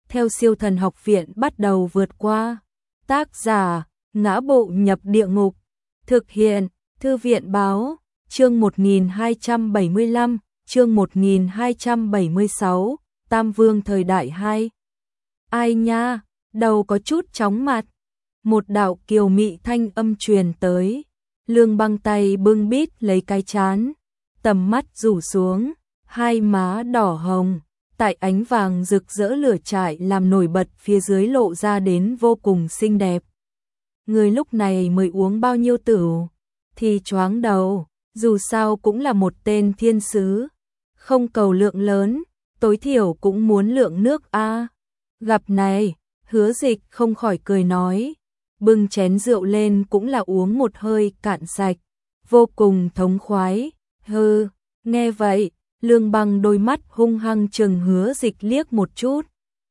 theo Siêu Thần Học Viện bắt đầu vượt qua. Tác giả: Ngã Bộ Nhập Địa Ngục. Thực hiện: Thư viện báo. Chương 1275, chương 1276, Tam Vương thời đại 2. Ai nha, đầu có chút chóng mặt. Một đạo kiều mị thanh âm truyền tới. Lương Băng tay bưng bít lấy cái trán, tầm mắt rủ xuống, hai má đỏ hồng, tại ánh vàng rực rỡ lửa trại làm nổi bật phía dưới lộ ra đến vô cùng xinh đẹp. Người lúc này mới uống bao nhiêu tửu thì choáng đầu, dù sao cũng là một tên thiên sứ, không cầu lượng lớn, tối thiểu cũng muốn lượng nước a. Gặp này, Hứa Dịch không khỏi cười nói, bưng chén rượu lên cũng là uống một hơi cạn sạch, vô cùng thống khoái. Hừ, nghe vậy, Lương Băng đôi mắt hung hăng chừng Hứa Dịch liếc một chút.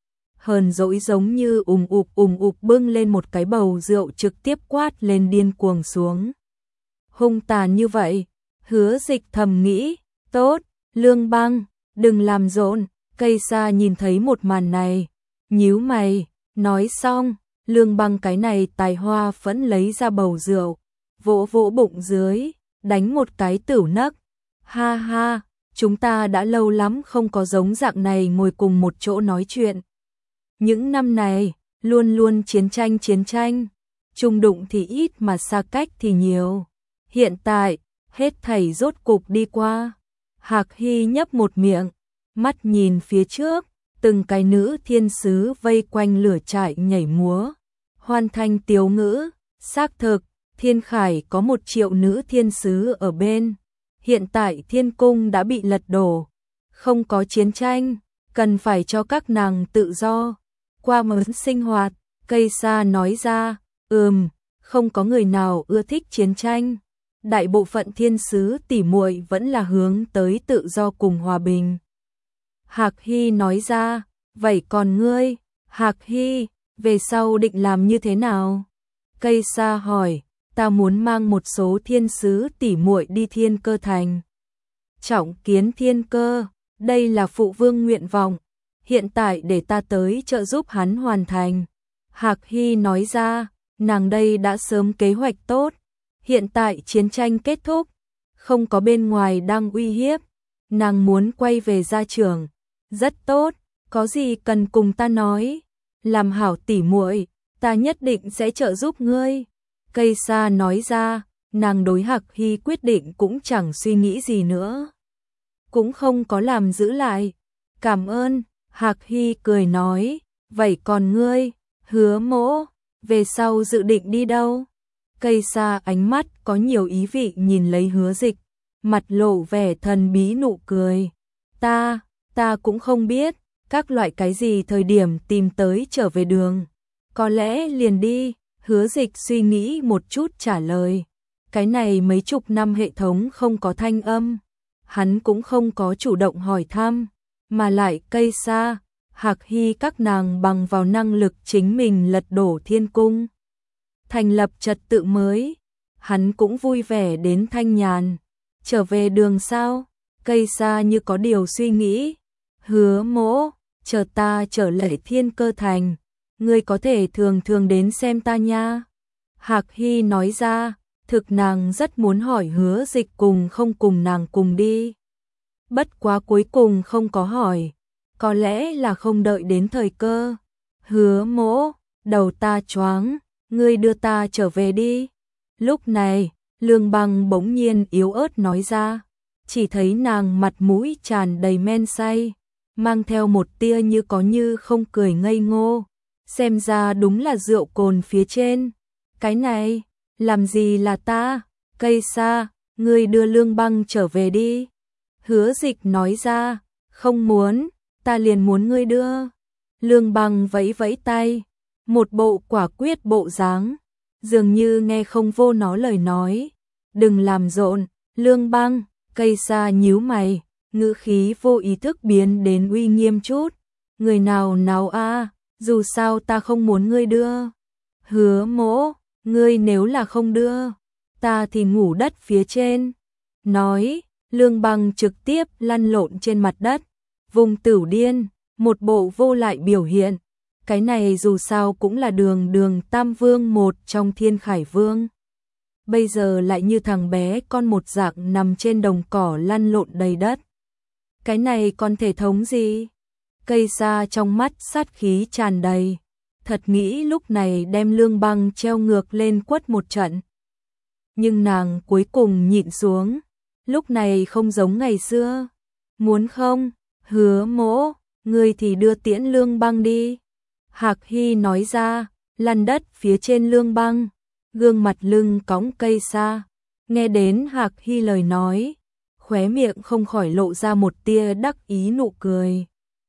Hờn dỗi giống như ùm ụp bưng lên một cái bầu rượu trực tiếp quát lên điên cuồng xuống. Hung tàn như vậy, Hứa Dịch thầm nghĩ, tốt, Lương Băng, đừng làm rộn. Cây Sa nhìn thấy một màn này, nhíu mày, nói xong, Lương Băng cái này tài hoa phẫn lấy ra bầu rượu, vỗ vỗ bụng dưới, đánh một cái tửu nấc. Ha ha, chúng ta đã lâu lắm không có giống dạng này ngồi cùng một chỗ nói chuyện. Những năm này, luôn luôn chiến tranh, chung đụng thì ít mà xa cách thì nhiều. Hiện tại, hết thảy rốt cục đi qua. Hạc Hy nhấp một miệng, mắt nhìn phía trước, từng cái nữ thiên sứ vây quanh lửa trại nhảy múa, hoàn thành tiếu ngữ. Xác thực, Thiên Khải có 1 triệu nữ thiên sứ ở bên. Hiện tại thiên cung đã bị lật đổ, không có chiến tranh, cần phải cho các nàng tự do qua mớn sinh hoạt. Cây Sa nói ra, không có người nào ưa thích chiến tranh. Đại bộ phận thiên sứ tỉ muội vẫn là hướng tới tự do cùng hòa bình. Hạc Hy nói ra, vậy còn ngươi, Hạc Hy, về sau định làm như thế nào? Cây Sa hỏi, ta muốn mang một số thiên sứ tỉ muội đi Thiên Cơ Thành, trọng kiến Thiên Cơ, đây là phụ vương nguyện vọng, hiện tại để ta tới trợ giúp hắn hoàn thành. Hạc Hy nói ra, nàng đây đã sớm kế hoạch tốt, hiện tại chiến tranh kết thúc, không có bên ngoài đang uy hiếp, nàng muốn quay về gia trưởng. Rất tốt, có gì cần cùng ta nói, làm hảo tỉ muội, ta nhất định sẽ trợ giúp ngươi. Cây Sa nói ra, nàng đối Hạc Hy quyết định cũng chẳng suy nghĩ gì nữa, cũng không có làm giữ lại. Cảm ơn. Hạc Hy cười nói, vậy còn ngươi, Hứa Mỗ, về sau dự định đi đâu? Cây Sa ánh mắt có nhiều ý vị nhìn lấy Hứa Dịch, mặt lộ vẻ thần bí nụ cười. Ta cũng không biết, các loại cái gì thời điểm tìm tới trở về đường, có lẽ liền đi. Hứa Dịch suy nghĩ một chút trả lời, cái này mấy chục năm hệ thống không có thanh âm, hắn cũng không có chủ động hỏi thăm, mà lại Cây Sa, Hạc Hy các nàng bằng vào năng lực chính mình lật đổ thiên cung, thành lập trật tự mới, hắn cũng vui vẻ đến thanh nhàn. Trở về đường sao? Cây Sa như có điều suy nghĩ. Hứa Mỗ, chờ ta trở lại Thiên Cơ Thành, ngươi có thể thường thường đến xem ta nha. Hạc Hy nói ra, thực nàng rất muốn hỏi Hứa Dịch cùng không cùng nàng cùng đi. Bất quá cuối cùng không có hỏi, có lẽ là không đợi đến thời cơ. Hứa Mỗ, đầu ta choáng, ngươi đưa ta trở về đi. Lúc này, Lương Băng bỗng nhiên yếu ớt nói ra, chỉ thấy nàng mặt mũi tràn đầy men say, mang theo một tia như có như không cười ngây ngô, xem ra đúng là rượu cồn phía trên. Cái này, làm gì là ta? Cây Sa, ngươi đưa Lương Băng trở về đi. Hứa Dịch nói ra, không muốn, ta liền muốn ngươi đưa. Lương Băng vẫy vẫy tay, một bộ quả quyết bộ dáng, dường như nghe không vô nó lời nói. Đừng làm rộn, Lương Băng. Cây Sa nhíu mày, ngữ khí vô ý thức biến đến uy nghiêm chút. Người nào a, dù sao ta không muốn ngươi đưa. Hứa Mỗ, ngươi nếu là không đưa, ta thì ngủ đất phía trên. Nói, Lương Băng trực tiếp lăn lộn trên mặt đất, vùng tửu điên, một bộ vô lại biểu hiện, Cái này dù sao cũng là Đường Tam Vương một trong Thiên Khải Vương. Bây giờ lại như thằng bé con một dạng nằm trên đồng cỏ lăn lộn đầy đất. Cái này còn thể thống gì? Cây sa trong mắt sát khí tràn đầy. Thật nghĩ lúc này đem Lương Băng treo ngược lên quất một trận. Nhưng nàng cuối cùng nhịn xuống. Lúc này không giống ngày xưa. Muốn không? Hứa Mỗ, ngươi thì đưa tiễn Lương Băng đi. Hạc Hy nói ra, lăn đất phía trên Lương Băng. Gương mặt lưng cõng cây sa. Nghe đến Hạc Hy lời nói, khóe miệng không khỏi lộ ra một tia đắc ý nụ cười.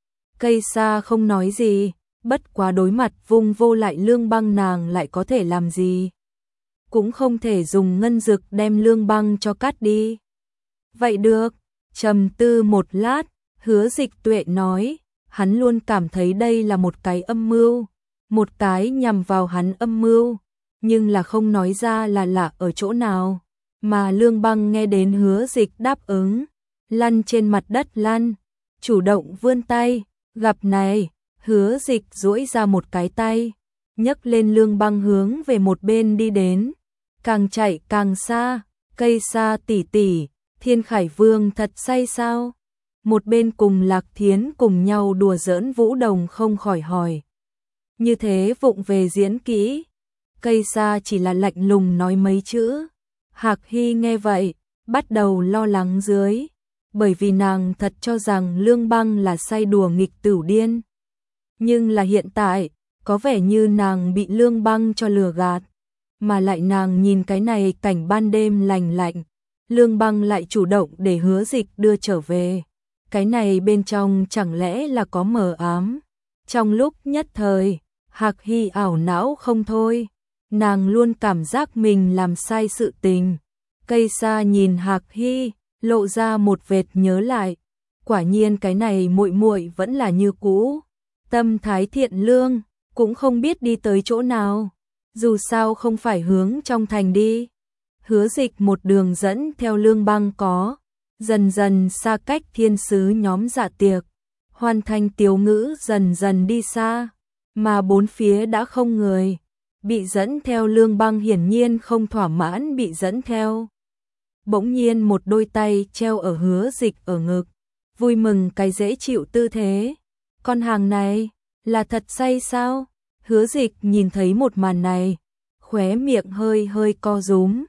Cây sa không nói gì, bất quá đối mặt vung vô lại Lương Băng nàng lại có thể làm gì. Cũng không thể dùng ngân dực đem Lương Băng cho cắt đi. Vậy được, trầm tư một lát, Hứa Dịch Tuệ nói, hắn luôn cảm thấy đây là một cái âm mưu, một cái nhằm vào hắn âm mưu, nhưng là không nói ra là lạ ở chỗ nào. Mà Lương Băng nghe đến Hứa Dịch đáp ứng, lăn trên mặt đất lăn, chủ động vươn tay, gặp này, Hứa Dịch duỗi ra một cái tay, nhấc lên Lương Băng hướng về một bên đi đến, càng chạy càng xa, cây sa tỷ tỷ, Thiên Khải Vương thật say sao? Một bên cùng Lạc Thiến cùng nhau đùa giỡn Vũ Đồng không khỏi hỏi. Như thế vụng về diễn kỹ, cây sa chỉ là lạnh lùng nói mấy chữ. Hạc Hy nghe vậy, bắt đầu lo lắng dưới, bởi vì nàng thật cho rằng Lương Băng là say đùa nghịch tửu điên. Nhưng là hiện tại, có vẻ như nàng bị Lương Băng cho lừa gạt, mà lại nàng nhìn cái này cảnh ban đêm lành lạnh, Lương Băng lại chủ động để Hứa Dịch đưa trở về. Cái này bên trong chẳng lẽ là có mờ ám. Trong lúc nhất thời, Hạc Hy ảo não không thôi. Nàng luôn cảm giác mình làm sai sự tình. Cây sa nhìn Hạc Hy, lộ ra một vệt nhớ lại. Quả nhiên cái này muội muội vẫn là như cũ. Tâm thái thiện lương, cũng không biết đi tới chỗ nào. Dù sao không phải hướng trong thành đi. Hứa Dịch một đường dẫn theo Lương Băng có. Dần dần xa cách thiên sứ nhóm dạ tiệc. Hoàn thành tiểu ngữ dần dần đi xa. Mà bốn phía đã không người. Bị dẫn theo Lương Băng hiển nhiên không thỏa mãn bị dẫn theo. Bỗng nhiên một đôi tay treo ở Hứa Dịch ở ngực. Vui mừng cái dễ chịu tư thế. Con hàng này, là thật say sao? Hứa Dịch nhìn thấy một màn này. Khóe miệng hơi hơi co rúm.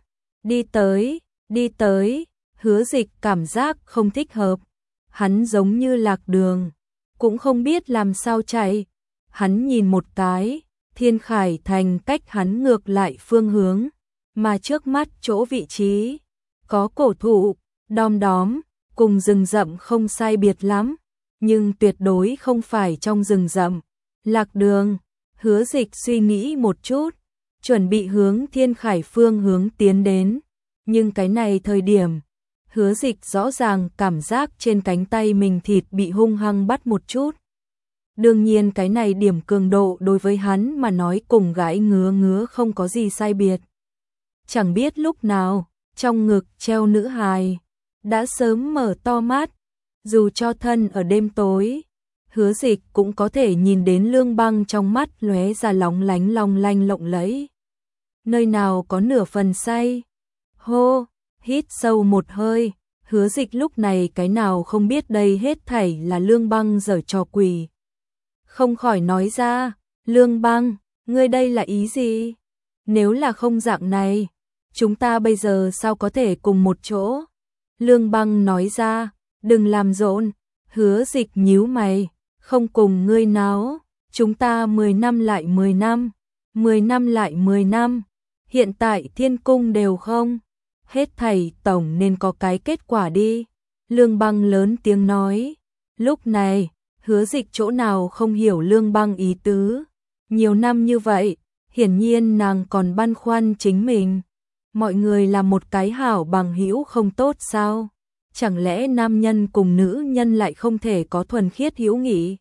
Đi tới. Hứa Dịch cảm giác không thích hợp. Hắn giống như lạc đường. Cũng không biết làm sao chạy. Hắn nhìn một cái. Thiên Khải Thành cách hắn ngược lại phương hướng, mà trước mắt chỗ vị trí có cổ thụ, đom đóm, cùng rừng rậm không sai biệt lắm, nhưng tuyệt đối không phải trong rừng rậm. Lạc đường, Hứa Dịch suy nghĩ một chút, chuẩn bị hướng Thiên Khải phương hướng tiến đến, nhưng cái này thời điểm, Hứa Dịch rõ ràng cảm giác trên cánh tay mình thịt bị hung hăng bắt một chút. Đương nhiên cái này điểm cường độ đối với hắn mà nói cùng gãi ngứa không có gì sai biệt. Chẳng biết lúc nào, trong ngực treo nữ hài, đã sớm mở to mắt, dù cho thân ở đêm tối, Hứa Dịch cũng có thể nhìn đến Lương Băng trong mắt lóe ra lóng lánh lộng lẫy. Nơi nào có nửa phần say. Hô, hít sâu một hơi, Hứa Dịch lúc này cái nào không biết đây hết thảy là Lương Băng giở trò quỷ. Không khỏi nói ra, Lương Băng, ngươi đây là ý gì? Nếu là không dạng này, chúng ta bây giờ sao có thể cùng một chỗ? Lương Băng nói ra, đừng làm rộn. Hứa Dịch nhíu mày, không cùng ngươi náo, chúng ta 10 năm lại 10 năm, 10 năm lại 10 năm, hiện tại thiên cung đều không, hết thảy tổng nên có cái kết quả đi. Lương Băng lớn tiếng nói, lúc này, Hứa Dịch chỗ nào không hiểu Lương Băng ý tứ, nhiều năm như vậy, hiển nhiên nàng còn băn khoăn chính mình. Mọi người là một cái hảo bằng hữu không tốt sao? Chẳng lẽ nam nhân cùng nữ nhân lại không thể có thuần khiết hữu nghị?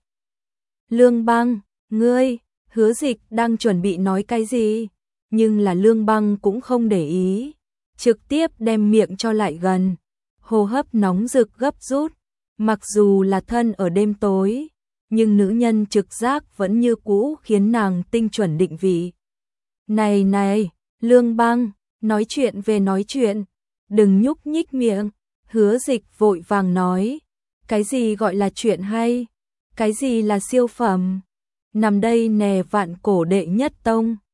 Lương Băng, ngươi, Hứa Dịch đang chuẩn bị nói cái gì? Nhưng là Lương Băng cũng không để ý, trực tiếp đem miệng cho lại gần, hô hấp nóng rực gấp rút, mặc dù là thân ở đêm tối, nhưng nữ nhân trực giác vẫn như cũ khiến nàng tinh chuẩn định vị. Này này, Lương Băng, nói chuyện về nói chuyện, đừng nhúc nhích miệng. Hứa Dịch vội vàng nói, cái gì gọi là chuyện hay, cái gì là siêu phẩm, nằm đây nè vạn cổ đệ nhất tông.